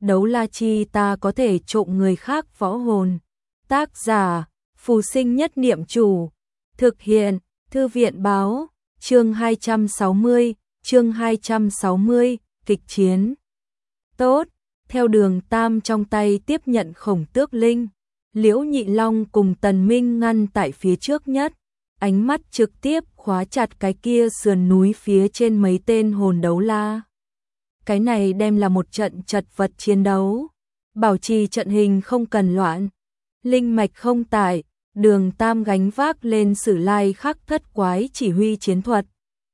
đấu la chi ta có thể trộm người khác võ hồn. Tác giả, Phù Sinh Nhất Niệm Chủ. Thực hiện, Thư viện báo, chương 260, kịch chiến. Tốt, theo Đường Tam trong tay tiếp nhận Khổng Tước Linh, Liễu Nhị Long cùng Tần Minh ngăn tại phía trước nhất, ánh mắt trực tiếp khóa chặt cái kia sườn núi phía trên mấy tên hồn đấu la. Cái này đem là một trận chật vật chiến đấu, bảo trì trận hình không cần loạn, linh mạch không tải, Đường Tam gánh vác lên Sử Lai Khắc Thất Quái chỉ huy chiến thuật.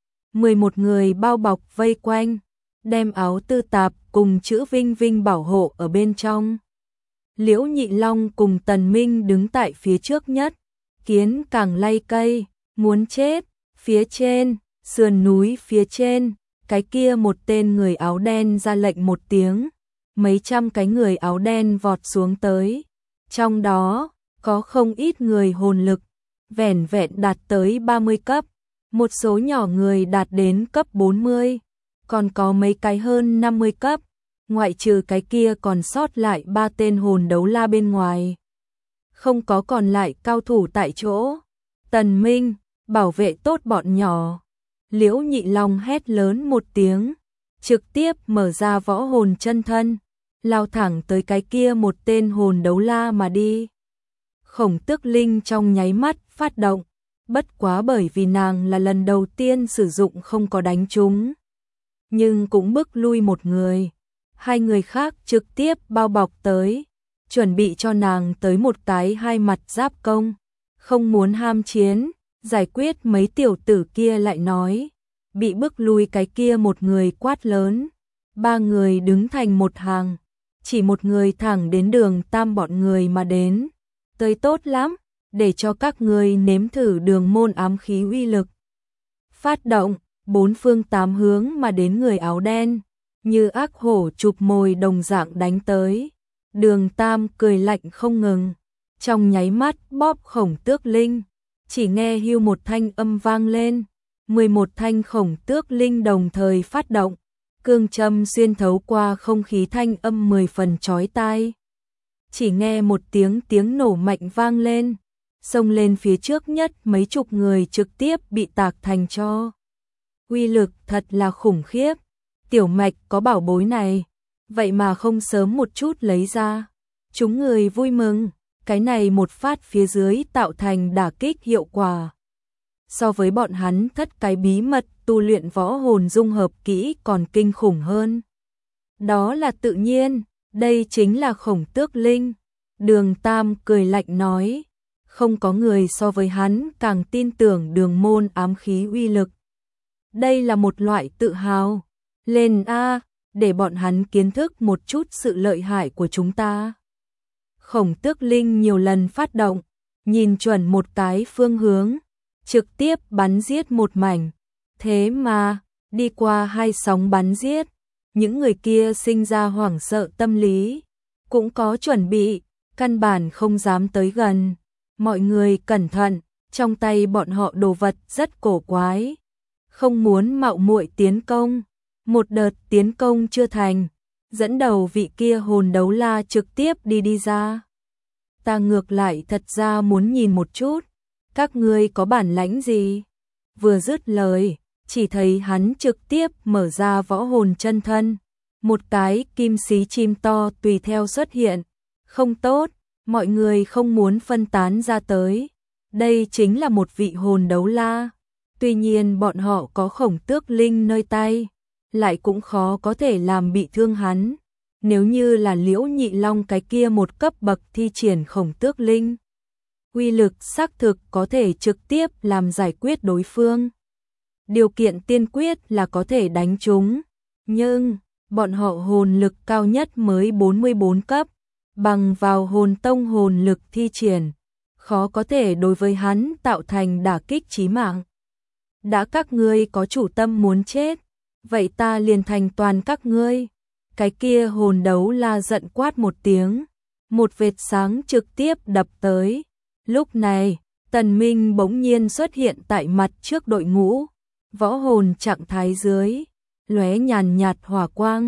11 người bao bọc vây quanh, đem áo tư tạp cùng chữ Vinh Vinh bảo hộ ở bên trong. Liễu Nhị Long cùng Tần Minh đứng tại phía trước nhất, kiến càng lay cây, muốn chết. Phía trên, sườn núi phía trên, cái kia một tên người áo đen ra lệnh một tiếng, mấy trăm cái người áo đen vọt xuống tới. Trong đó, có không ít người hồn lực, vẻn vẹn đạt tới 30 cấp, một số nhỏ người đạt đến cấp 40, còn có mấy cái hơn 50 cấp, ngoại trừ cái kia còn sót lại 3 tên hồn đấu la bên ngoài. Không có còn lại cao thủ tại chỗ. Tần Minh, bảo vệ tốt bọn nhỏ. Liễu Nhị Long hét lớn một tiếng, trực tiếp mở ra võ hồn chân thân, lao thẳng tới cái kia một tên hồn đấu la mà đi. Khổng Tước Linh trong nháy mắt phát động, bất quá bởi vì nàng là lần đầu tiên sử dụng không có đánh trúng, nhưng cũng bức lui một người, hai người khác trực tiếp bao bọc tới, chuẩn bị cho nàng tới một cái hai mặt giáp công, không muốn ham chiến, giải quyết mấy tiểu tử kia lại nói, bị bức lui cái kia một người quát lớn, ba người đứng thành một hàng, chỉ một người thẳng đến Đường Tam bọn người mà đến. Tới tốt lắm, để cho các ngươi nếm thử đường môn ám khí uy lực. Phát động, bốn phương tám hướng mà đến người áo đen, như ác hổ chụp mồi đồng dạng đánh tới. Đường Tam cười lạnh không ngừng, trong nháy mắt bóp Khổng Tước Linh, chỉ nghe hưu một thanh âm vang lên, 11 thanh Khổng Tước Linh đồng thời phát động, cương châm xuyên thấu qua không khí, thanh âm 10 phần chói tai. Chỉ nghe một tiếng nổ mạnh vang lên, xông lên phía trước nhất mấy chục người trực tiếp bị tạc thành tro. Uy lực thật là khủng khiếp, Tiểu Mạch có bảo bối này, vậy mà không sớm một chút lấy ra. Chúng người vui mừng, cái này một phát phía dưới tạo thành đả kích hiệu quả. So với bọn hắn thất cái bí mật tu luyện võ hồn dung hợp kỹ còn kinh khủng hơn. Đó là tự nhiên, đây chính là Khổng Tước Linh. Đường Tam cười lạnh nói, không có người so với hắn càng tin tưởng đường môn ám khí uy lực. Đây là một loại tự hào. Lên A, để bọn hắn kiến thức một chút sự lợi hại của chúng ta. Khổng Tước Linh nhiều lần phát động, nhìn chuẩn một cái phương hướng, trực tiếp bắn giết một mảnh. Thế mà, đi qua hai sóng bắn giết, những người kia sinh ra hoảng sợ tâm lý, cũng có chuẩn bị, căn bản không dám tới gần. Mọi người cẩn thận, trong tay bọn họ đồ vật rất cổ quái, không muốn mạo muội tiến công. Một đợt tiến công chưa thành, dẫn đầu vị kia hồn đấu la trực tiếp đi ra. Ta ngược lại thật ra muốn nhìn một chút, các ngươi có bản lãnh gì? Vừa dứt lời, chỉ thấy hắn trực tiếp mở ra võ hồn chân thân, một cái kim xí chim to tùy theo xuất hiện. Không tốt, mọi người không muốn phân tán ra tới. Đây chính là một vị hồn đấu la. Tuy nhiên bọn họ có Khổng Tước Linh nơi tay, lại cũng khó có thể làm bị thương hắn. Nếu như là Liễu Nhị Long cái kia một cấp bậc thi triển Khổng Tước Linh, uy lực xác thực có thể trực tiếp làm giải quyết đối phương. Điều kiện tiên quyết là có thể đánh chúng, nhưng bọn họ hồn lực cao nhất mới 44 cấp, bằng vào hồn tông hồn lực thi triển, khó có thể đối với hắn tạo thành đả kích chí mạng. Đã các ngươi có chủ tâm muốn chết, vậy ta liền thành toàn các ngươi. Cái kia hồn đấu la giận quát một tiếng, một vệt sáng trực tiếp đập tới. Lúc này, Tần Minh bỗng nhiên xuất hiện tại mặt trước đội ngũ, võ hồn trạng thái dưới, lóe nhàn nhạt hỏa quang,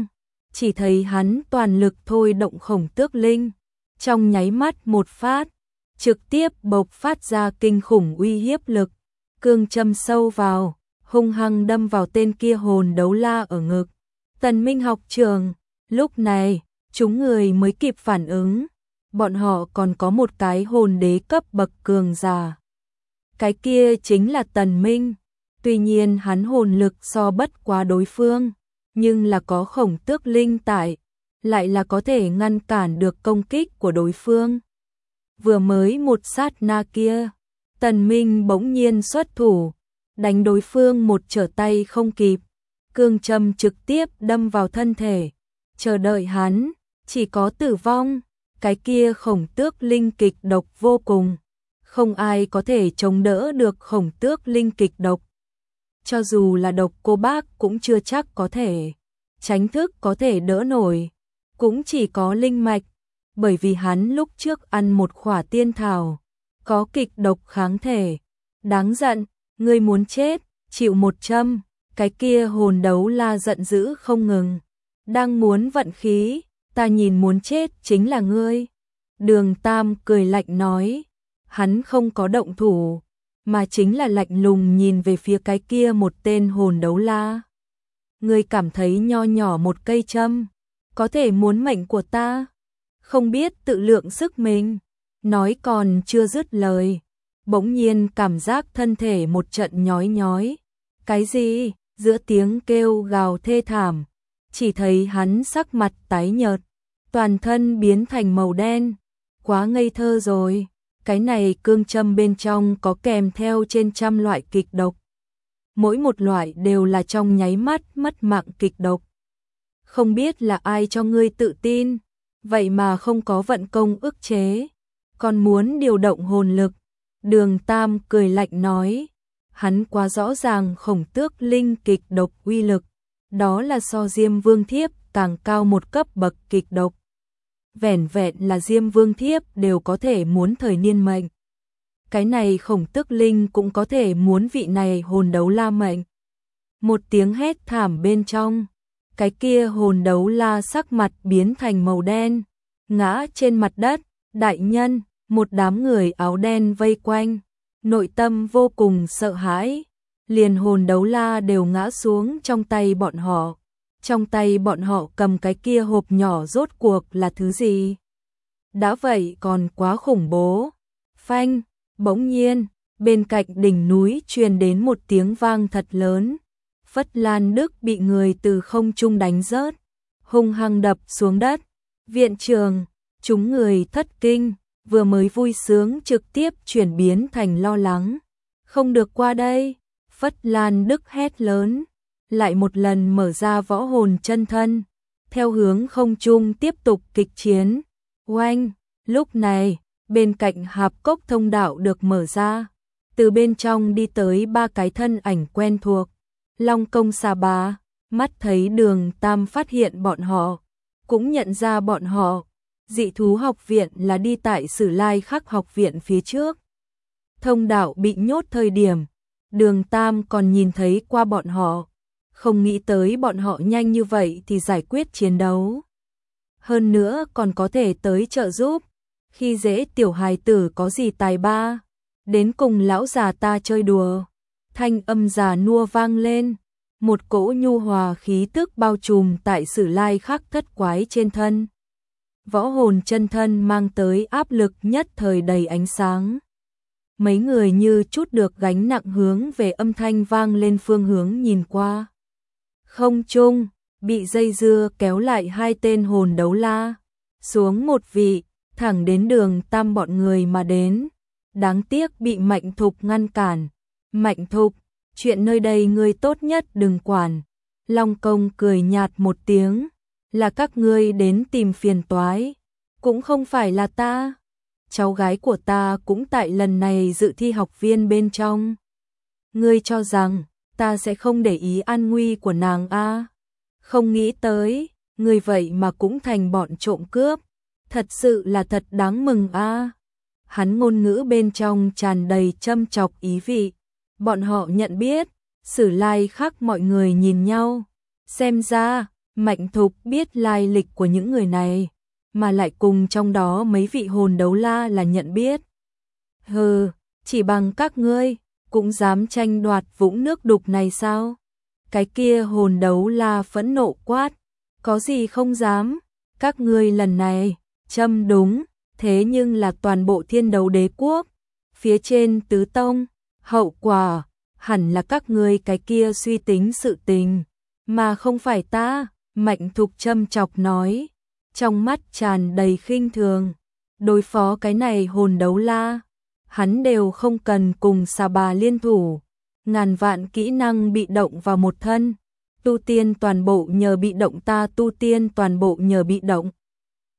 chỉ thấy hắn toàn lực thôi động Khổng Tước Linh, trong nháy mắt một phát, trực tiếp bộc phát ra kinh khủng uy hiếp lực, cương châm sâu vào, hung hăng đâm vào tên kia hồn đấu la ở ngực. Tần Minh học trường, lúc này, chúng người mới kịp phản ứng, bọn họ còn có một cái hồn đế cấp bậc cường giả. Cái kia chính là Tần Minh, tuy nhiên hắn hồn lực so bất quá đối phương, nhưng là có Khổng Tước Linh tại, lại là có thể ngăn cản được công kích của đối phương. Vừa mới một sát na kia, Tần Minh bỗng nhiên xuất thủ, đánh đối phương một trở tay không kịp, cương châm trực tiếp đâm vào thân thể, chờ đợi hắn, chỉ có tử vong. Cái kia Khổng Tước Linh kịch độc vô cùng, không ai có thể chống đỡ được Khổng Tước Linh kịch độc. Cho dù là độc cô bác cũng chưa chắc có thể tránh thức có thể đỡ nổi, cũng chỉ có linh mạch, bởi vì hắn lúc trước ăn một khỏa tiên thảo, có kịch độc kháng thể. Đáng giận, ngươi muốn chết, chịu một châm. Cái kia hồn đấu la giận dữ không ngừng, đang muốn vận khí, ta nhìn muốn chết chính là ngươi. Đường Tam cười lạnh nói, hắn không có động thủ, mà chính là lạnh lùng nhìn về phía cái kia một tên hồn đấu la. Ngươi cảm thấy nho nhỏ một cây châm, có thể muốn mệnh của ta, không biết tự lượng sức mình. Nói còn chưa dứt lời, bỗng nhiên cảm giác thân thể một trận nhói nhói. Cái gì? Giữa tiếng kêu gào thê thảm, chỉ thấy hắn sắc mặt tái nhợt, toàn thân biến thành màu đen. Quá ngây thơ rồi, cái này cương châm bên trong có kèm theo trên trăm loại kịch độc. Mỗi một loại đều là trong nháy mắt mất mạng kịch độc. Không biết là ai cho ngươi tự tin, vậy mà không có vận công ức chế, còn muốn điều động hồn lực. Đường Tam cười lạnh nói, hắn quá rõ ràng Khổng Tước Linh kịch độc uy lực, đó là so Diêm Vương Thiếp càng cao một cấp bậc kịch độc. Vẻn vẹn là Diêm Vương Thiếp đều có thể muốn thời niên mệnh, cái này Khổng Tước Linh cũng có thể muốn vị này hồn đấu la mệnh. Một tiếng hét thảm bên trong, cái kia hồn đấu la sắc mặt biến thành màu đen, ngã trên mặt đất. Đại nhân, một đám người áo đen vây quanh, nội tâm vô cùng sợ hãi, liền hồn đấu la đều ngã xuống trong tay bọn họ. Trong tay bọn họ cầm cái kia hộp nhỏ rốt cuộc là thứ gì? Đã vậy còn quá khủng bố. Phanh, bỗng nhiên, bên cạnh đỉnh núi truyền đến một tiếng vang thật lớn. Phất Lan Đức bị người từ không trung đánh rớt, hung hăng đập xuống đất. Viện trường, chúng người thất kinh, vừa mới vui sướng trực tiếp chuyển biến thành lo lắng. Không được qua đây, Phất Lan Đức hét lớn, lại một lần mở ra võ hồn chân thân, theo hướng không trung tiếp tục kịch chiến. Oanh, lúc này, bên cạnh hạp cốc thông đạo được mở ra, từ bên trong đi tới ba cái thân ảnh quen thuộc. Long Công Xà Bá, mắt thấy Đường Tam phát hiện bọn họ, cũng nhận ra bọn họ. Dị thú học viện là đi tại Sử Lai Khắc học viện phía trước. Thông đạo bị nhốt thời điểm, Đường Tam còn nhìn thấy qua bọn họ, không nghĩ tới bọn họ nhanh như vậy thì giải quyết chiến đấu. Hơn nữa còn có thể tới trợ giúp, khi dễ tiểu hài tử có gì tài ba, đến cùng lão già ta chơi đùa. Thanh âm già nua vang lên, một cỗ nhu hòa khí tức bao trùm tại Sử Lai Khắc thất quái trên thân. Võ hồn chân thân mang tới áp lực nhất thời đầy ánh sáng. Mấy người như chút được gánh nặng hướng về âm thanh vang lên phương hướng nhìn qua. Không trung, bị dây dưa kéo lại hai tên hồn đấu la, xuống một vị, thẳng đến Đường Tam bọn người mà đến. Đáng tiếc bị Mạnh Thục ngăn cản. Mạnh Thục, chuyện nơi đây ngươi tốt nhất đừng quản. Long Công cười nhạt một tiếng, là các ngươi đến tìm phiền toái, cũng không phải là ta. Cháu gái của ta cũng tại lần này dự thi học viên bên trong. Ngươi cho rằng ta sẽ không để ý an nguy của nàng a? Không nghĩ tới, ngươi vậy mà cũng thành bọn trộm cướp, thật sự là thật đáng mừng a. Hắn ngôn ngữ bên trong tràn đầy châm chọc ý vị. Bọn họ nhận biết, Sử Lai Khắc mọi người nhìn nhau, xem ra Mạnh Thục biết lai lịch của những người này, mà lại cùng trong đó mấy vị hồn đấu la là nhận biết. Hừ, chỉ bằng các ngươi, cũng dám tranh đoạt vũng nước đục này sao? Cái kia hồn đấu la phẫn nộ quát, có gì không dám, các ngươi lần này, châm đúng, thế nhưng là toàn bộ Thiên Đấu Đế quốc, phía trên tứ tông, hậu quả, hẳn là các ngươi cái kia suy tính sự tình, mà không phải ta, Mạnh Thục châm chọc nói, trong mắt tràn đầy khinh thường, đối phó cái này hồn đấu la, hắn đều không cần cùng xà bà liên thủ, ngàn vạn kỹ năng bị động vào một thân, tu tiên toàn bộ nhờ bị động ta tu tiên toàn bộ nhờ bị động.